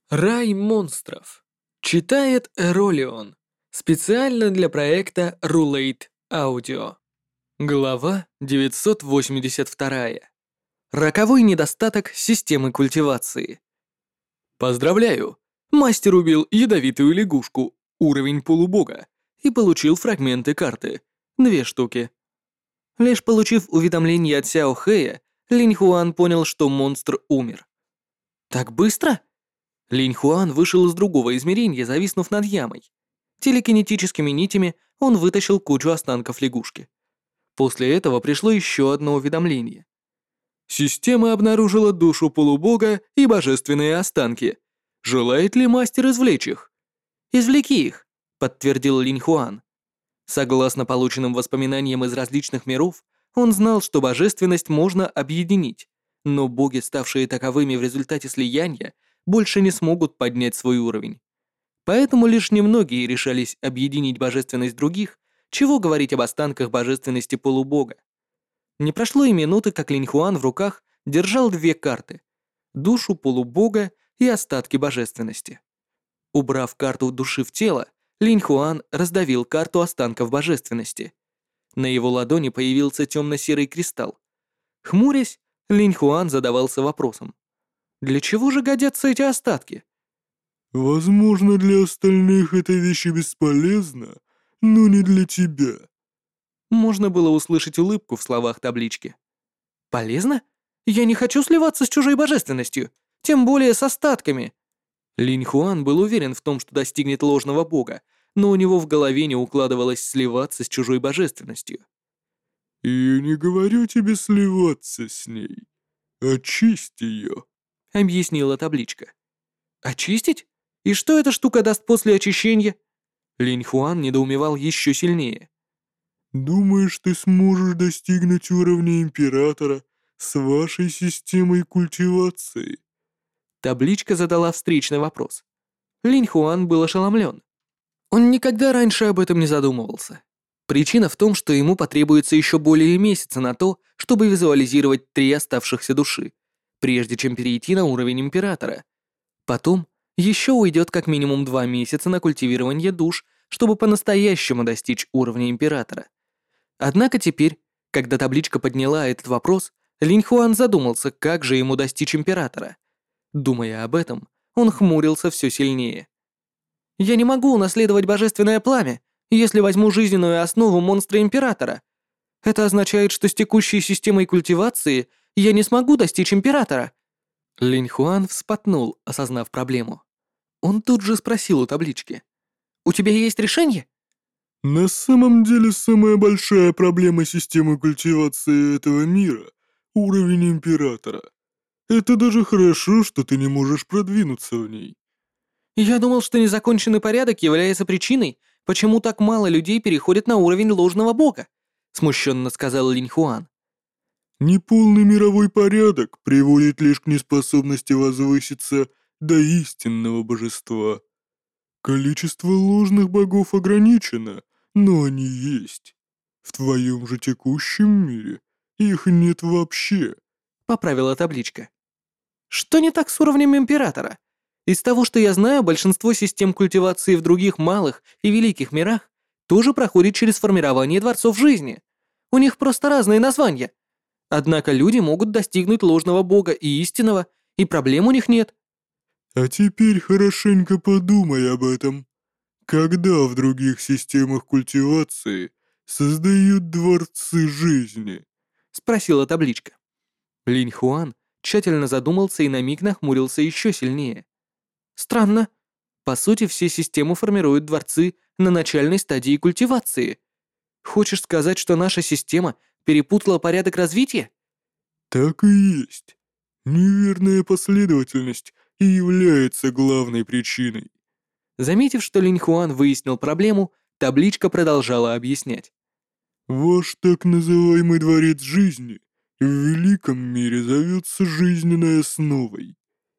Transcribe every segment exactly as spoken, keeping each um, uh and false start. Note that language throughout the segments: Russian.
Рай монстров. Читает Эролион. Специально для проекта Рулейт Аудио. Глава девятьсот восемьдесят два. Роковой недостаток системы культивации. Поздравляю! Мастер убил ядовитую лягушку, уровень полубога, и получил фрагменты карты. Две штуки. Лишь получив уведомление от Сяо Хэя, Линь Хуан понял, что монстр умер. Так быстро? Линь Хуан вышел из другого измерения, зависнув над ямой. Телекинетическими нитями он вытащил кучу останков лягушки. После этого пришло еще одно уведомление. Система обнаружила душу полубога и божественные останки. Желает ли мастер извлечь их? «Извлеки их», — подтвердил Линь Хуан. Согласно полученным воспоминаниям из различных миров, он знал, что божественность можно объединить, но боги, ставшие таковыми в результате слияния, больше не смогут поднять свой уровень. Поэтому лишь немногие решались объединить божественность других, чего говорить об останках божественности полубога. Не прошло и минуты, как Линь Хуан в руках держал две карты — душу полубога и остатки божественности. Убрав карту души в тело, Линь Хуан раздавил карту останков божественности. На его ладони появился темно-серый кристалл. Хмурясь, Линь Хуан задавался вопросом. Для чего же годятся эти остатки? Возможно, для остальных эта вещь и бесполезна, но не для тебя. Можно было услышать улыбку в словах таблички. Полезно? Я не хочу сливаться с чужой божественностью, тем более с остатками. Линь Хуан был уверен в том, что достигнет ложного бога, но у него в голове не укладывалось сливаться с чужой божественностью. Я не говорю тебе сливаться с ней. Очисти ее. Объяснила табличка. Очистить? И что эта штука даст после очищения? Линь Хуан недоумевал еще сильнее. Думаешь, ты сможешь достигнуть уровня Императора с вашей системой культивации? Табличка задала встречный вопрос. Линь Хуан был ошеломлен. Он никогда раньше об этом не задумывался. Причина в том, что ему потребуется еще более месяца на то, чтобы визуализировать три оставшихся души, прежде чем перейти на уровень Императора. Потом еще уйдет как минимум два месяца на культивирование душ, чтобы по-настоящему достичь уровня Императора. Однако теперь, когда табличка подняла этот вопрос, Линь Хуан задумался, как же ему достичь Императора. Думая об этом, он хмурился все сильнее. «Я не могу унаследовать божественное пламя, если возьму жизненную основу монстра Императора. Это означает, что с текущей системой культивации я не смогу достичь Императора». Линь Хуан вспотнул, осознав проблему. Он тут же спросил у таблички. «У тебя есть решение?» На самом деле, самая большая проблема системы культивации этого мира — уровень Императора. Это даже хорошо, что ты не можешь продвинуться в ней. «Я думал, что незаконченный порядок является причиной, почему так мало людей переходят на уровень ложного бога», смущенно сказал Линь Хуан. Неполный мировой порядок приводит лишь к неспособности возвыситься до истинного божества. Количество ложных богов ограничено, но они есть. В твоем же текущем мире их нет вообще. Поправила табличка. «Что не так с уровнем Императора? Из того, что я знаю, большинство систем культивации в других малых и великих мирах тоже проходит через формирование дворцов жизни. У них просто разные названия. Однако люди могут достигнуть ложного бога и истинного, и проблем у них нет». А теперь хорошенько подумай об этом. Когда в других системах культивации создают дворцы жизни? Спросила табличка. Линь Хуан тщательно задумался и на миг нахмурился еще сильнее. Странно. По сути, все системы формируют дворцы на начальной стадии культивации. Хочешь сказать, что наша система перепутала порядок развития? Так и есть. Неверная последовательность и является главной причиной. Заметив, что Линь Хуан выяснил проблему, табличка продолжала объяснять. Ваш так называемый дворец жизни в великом мире зовется жизненной основой.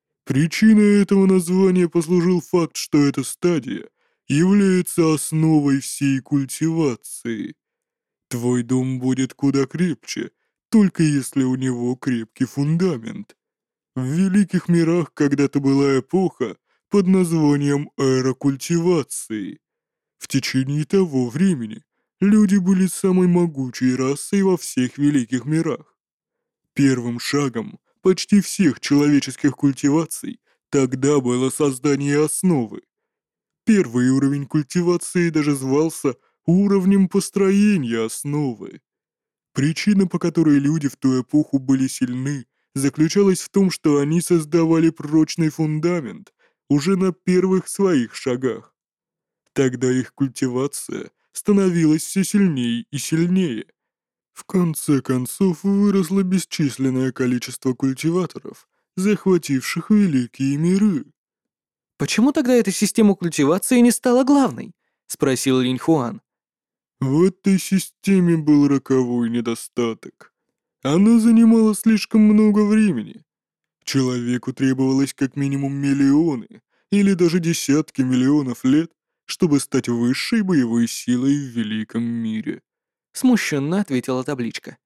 Причиной этого названия послужил факт, что эта стадия является основой всей культивации. Твой дом будет куда крепче, только если у него крепкий фундамент. В великих мирах когда-то была эпоха, под названием «Эра культивации». В течение того времени люди были самой могучей расой во всех великих мирах. Первым шагом почти всех человеческих культиваций тогда было создание основы. Первый уровень культивации даже звался уровнем построения основы. Причина, по которой люди в ту эпоху были сильны, заключалась в том, что они создавали прочный фундамент уже на первых своих шагах. Тогда их культивация становилась все сильнее и сильнее. В конце концов выросло бесчисленное количество культиваторов, захвативших великие миры. «Почему тогда эта система культивации не стала главной?» — спросил Линь Хуан. В этой системе был роковой недостаток. Она занимала слишком много времени. Человеку требовалось как минимум миллионы или даже десятки миллионов лет, чтобы стать высшей боевой силой в великом мире. Смущенно ответила табличка.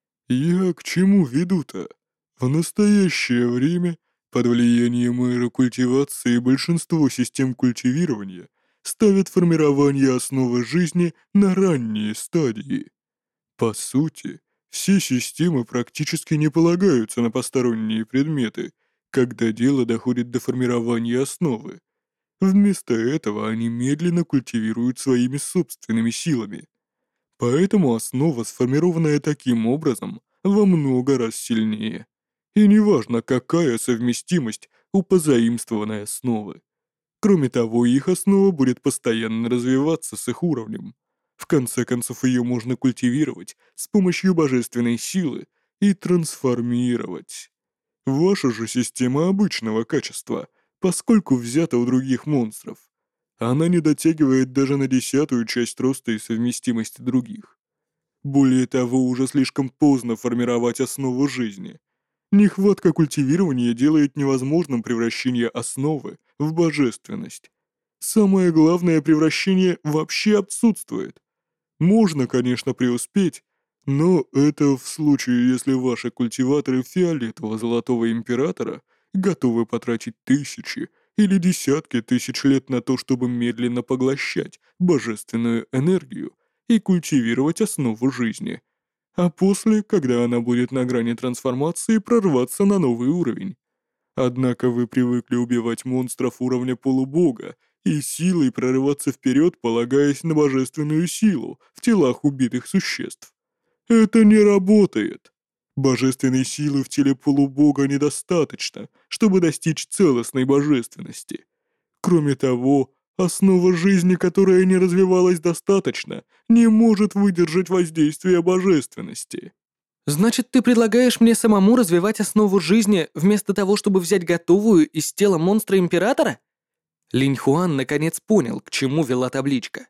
Я к чему веду-то? В настоящее время, под влиянием эры культивации, большинство систем культивирования ставят формирование основы жизни на ранние стадии. По сути, все системы практически не полагаются на посторонние предметы, когда дело доходит до формирования основы. Вместо этого они медленно культивируют своими собственными силами. Поэтому основа, сформированная таким образом, во много раз сильнее. И неважно, какая совместимость у позаимствованной основы. Кроме того, их основа будет постоянно развиваться с их уровнем. В конце концов, ее можно культивировать с помощью божественной силы и трансформировать. Ваша же система обычного качества, поскольку взята у других монстров. Она не дотягивает даже на десятую часть роста и совместимости других. Более того, уже слишком поздно формировать основу жизни. Нехватка культивирования делает невозможным превращение основы в божественность. Самое главное, превращение вообще отсутствует. Можно, конечно, преуспеть, но это в случае, если ваши культиваторы фиолетово-золотого императора готовы потратить тысячи или десятки тысяч лет на то, чтобы медленно поглощать божественную энергию и культивировать основу жизни, а после, когда она будет на грани трансформации, прорваться на новый уровень. Однако вы привыкли убивать монстров уровня полубога и силой прорываться вперед, полагаясь на божественную силу в телах убитых существ. Это не работает. Божественной силы в теле полубога недостаточно, чтобы достичь целостной божественности. Кроме того, основа жизни, которая не развивалась достаточно, не может выдержать воздействие божественности. «Значит, ты предлагаешь мне самому развивать основу жизни, вместо того, чтобы взять готовую из тела монстра-императора?» Линь Хуан наконец понял, к чему вела табличка.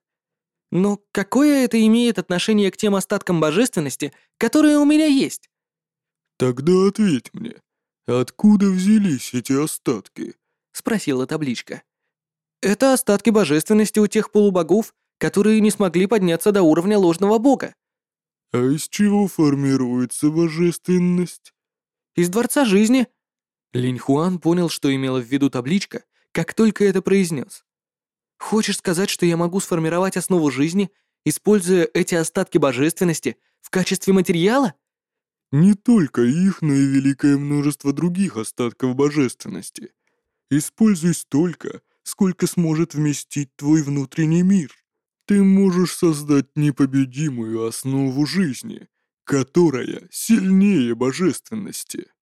«Но какое это имеет отношение к тем остаткам божественности, которые у меня есть?» Тогда ответь мне, откуда взялись эти остатки? — спросила табличка. «Это остатки божественности у тех полубогов, которые не смогли подняться до уровня ложного бога. А из чего формируется божественность? Из Дворца Жизни». Линь Хуан понял, что имела в виду табличка, как только это произнес. «Хочешь сказать, что я могу сформировать основу жизни, используя эти остатки божественности в качестве материала?» Не только их, но и великое множество других остатков божественности. Используй столько, сколько сможет вместить твой внутренний мир. Ты можешь создать непобедимую основу жизни, которая сильнее божественности.